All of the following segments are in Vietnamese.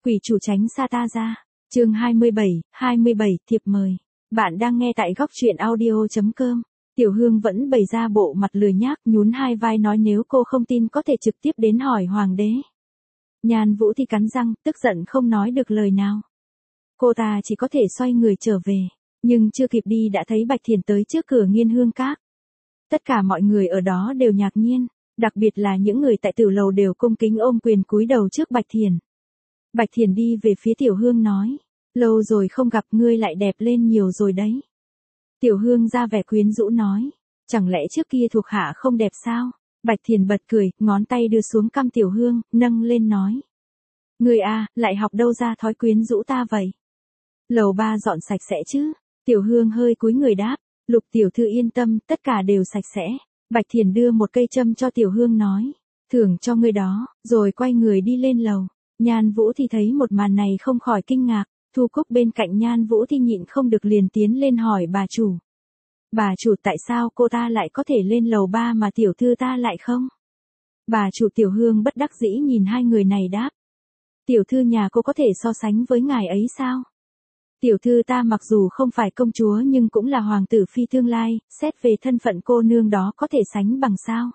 Quỷ chủ tránh xa ta ra. Chương 27, thiệp mời. Bạn đang nghe tại góc truyện audio.com. Tiểu Hương vẫn bày ra bộ mặt lười nhác, nhún hai vai nói nếu cô không tin có thể trực tiếp đến hỏi hoàng đế. Nhan Vũ thì cắn răng, tức giận không nói được lời nào. Cô ta chỉ có thể xoay người trở về, nhưng chưa kịp đi đã thấy Bạch Thiền tới trước cửa Nghiên Hương Các. Tất cả mọi người ở đó đều ngạc nhiên, đặc biệt là những người tại tử lầu đều cung kính ôm quyền cúi đầu trước Bạch Thiền. Bạch Thiền đi về phía Tiểu Hương nói, lâu rồi không gặp ngươi lại đẹp lên nhiều rồi đấy. Tiểu Hương ra vẻ quyến rũ nói, chẳng lẽ trước kia thuộc hạ không đẹp sao? Bạch Thiền bật cười, ngón tay đưa xuống cằm Tiểu Hương, nâng lên nói. Ngươi à, lại học đâu ra thói quyến rũ ta vậy? Lầu 3 dọn sạch sẽ chứ? Tiểu Hương hơi cúi người đáp, Lục tiểu thư yên tâm, tất cả đều sạch sẽ. Bạch Thiền đưa một cây châm cho Tiểu Hương nói, thưởng cho ngươi đó, rồi quay người đi lên lầu. Nhan Vũ thì thấy một màn này không khỏi kinh ngạc, Thu Cúc bên cạnh Nhan Vũ thì nhịn không được liền tiến lên hỏi bà chủ. Bà chủ tại sao cô ta lại có thể lên lầu 3 mà tiểu thư ta lại không? Bà chủ. Tiểu Hương bất đắc dĩ nhìn hai người này đáp. Tiểu thư nhà cô có thể so sánh với ngài ấy sao? Tiểu thư ta mặc dù không phải công chúa nhưng cũng là hoàng tử phi tương lai, xét về thân phận cô nương đó có thể sánh bằng sao?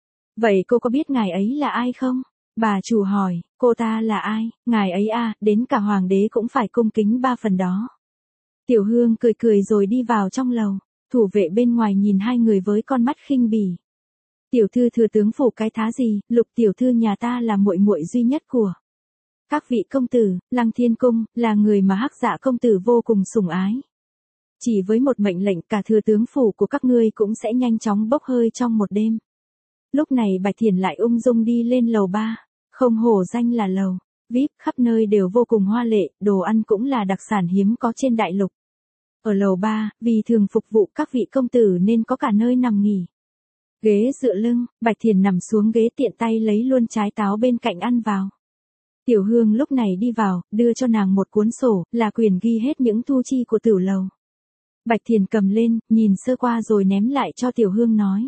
Vậy cô có biết ngài ấy là ai không? Bà chủ hỏi, cô ta là ai? Ngài ấy à, đến cả hoàng đế cũng phải cung kính 3 phần đó. Tiểu Hương cười cười rồi đi vào trong lầu, thủ vệ bên ngoài nhìn hai người với con mắt khinh bỉ. Tiểu thư thừa tướng phủ cái thá gì, Lục tiểu thư nhà ta là muội muội duy nhất của các vị công tử, Lăng Thiên Cung, là người mà Hắc Dạ công tử vô cùng sủng ái. Chỉ với một mệnh lệnh cả thừa tướng phủ của các ngươi cũng sẽ nhanh chóng bốc hơi trong một đêm. Lúc này Bạch Thiền lại ung dung đi lên lầu 3, không hổ danh là lầu VIP, khắp nơi đều vô cùng hoa lệ, đồ ăn cũng là đặc sản hiếm có trên đại lục. Ở lầu 3, vì thường phục vụ các vị công tử nên có cả nơi nằm nghỉ. Ghế dựa lưng, Bạch Thiền nằm xuống ghế tiện tay lấy luôn trái táo bên cạnh ăn vào. Tiểu Hương lúc này đi vào, đưa cho nàng một cuốn sổ, là quyền ghi hết những thu chi của tử lầu. Bạch Thiền cầm lên, nhìn sơ qua rồi ném lại cho Tiểu Hương nói.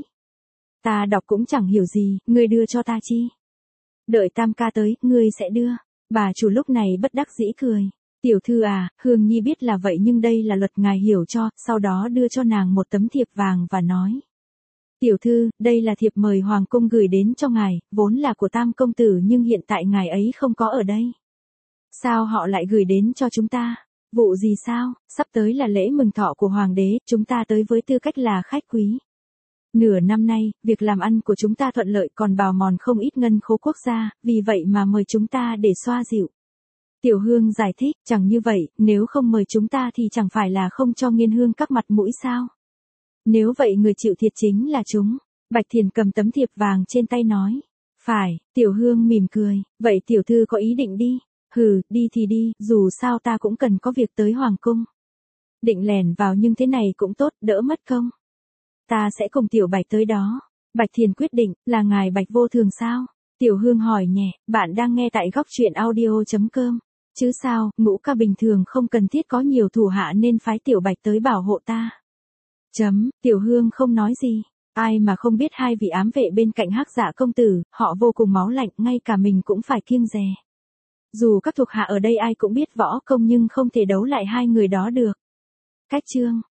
Ta đọc cũng chẳng hiểu gì, ngươi đưa cho ta chi? Đợi Tam ca tới, ngươi sẽ đưa. Bà chủ lúc này bất đắc dĩ cười. Tiểu thư à, Hương Nhi biết là vậy nhưng đây là luật ngài hiểu cho, sau đó đưa cho nàng một tấm thiệp vàng và nói. Tiểu thư, đây là thiệp mời hoàng cung gửi đến cho ngài, vốn là của Tam công tử nhưng hiện tại ngài ấy không có ở đây. Sao họ lại gửi đến cho chúng ta? Vụ gì sao? Sắp tới là lễ mừng thọ của hoàng đế, chúng ta tới với tư cách là khách quý. Nửa năm nay, việc làm ăn của chúng ta thuận lợi còn bào mòn không ít ngân khố quốc gia, vì vậy mà mời chúng ta để xoa dịu. Tiểu Hương giải thích, chẳng như vậy, nếu không mời chúng ta thì chẳng phải là không cho Nghiên Hương Các mặt mũi sao? Nếu vậy người chịu thiệt chính là chúng. Bạch Thiền cầm tấm thiệp vàng trên tay nói. Phải, Tiểu Hương mỉm cười, vậy tiểu thư có ý định đi? Hừ, đi thì đi, dù sao ta cũng cần có việc tới hoàng cung. Định lẻn vào nhưng thế này cũng tốt, đỡ mất công. Ta sẽ cùng Tiểu Bạch tới đó. Bạch Thiền quyết định, là ngài Bạch vô thường sao? Tiểu Hương hỏi nhẹ, bạn đang nghe tại góc truyện audio.com. Chứ sao, Ngũ ca bình thường không cần thiết có nhiều thủ hạ nên phái Tiểu Bạch tới bảo hộ ta. Tiểu Hương không nói gì. Ai mà không biết hai vị ám vệ bên cạnh Hắc Dạ công tử, họ vô cùng máu lạnh, ngay cả mình cũng phải kiêng dè. Dù các thuộc hạ ở đây ai cũng biết võ công nhưng không thể đấu lại hai người đó được. Cách chương